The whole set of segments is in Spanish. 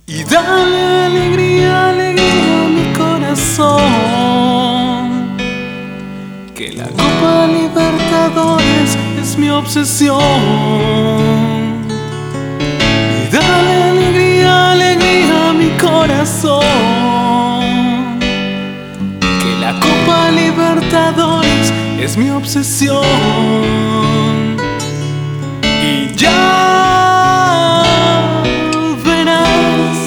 Y dale alegría, alegría a mi corazón, que la Copa Libertadores es mi obsesión. Y dale alegría, alegría a mi corazón, que la Copa Libertadores es mi obsesión. Y ya verás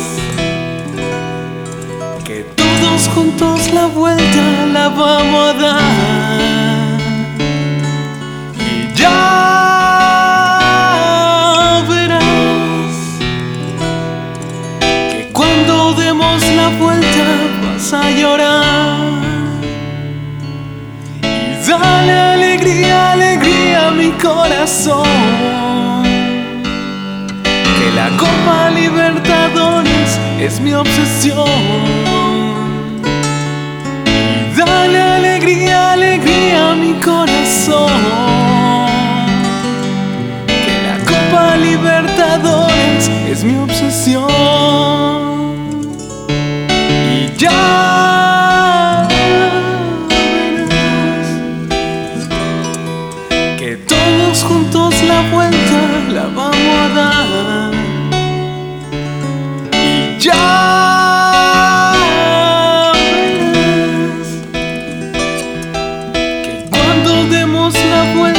que todos juntos la vuelta la vamos a dar. Y ya verás que cuando demos la vuelta vas a llorar. Y dale alegría, alegría a mi corazón, que la Copa Libertadores es mi obsesión. Y dale alegría, alegría a mi corazón, que la Copa Libertadores es mi obsesión. Y ya verás que todos juntos la vuelta la vamos a dar. Y ya verás que cuando demos la vuelta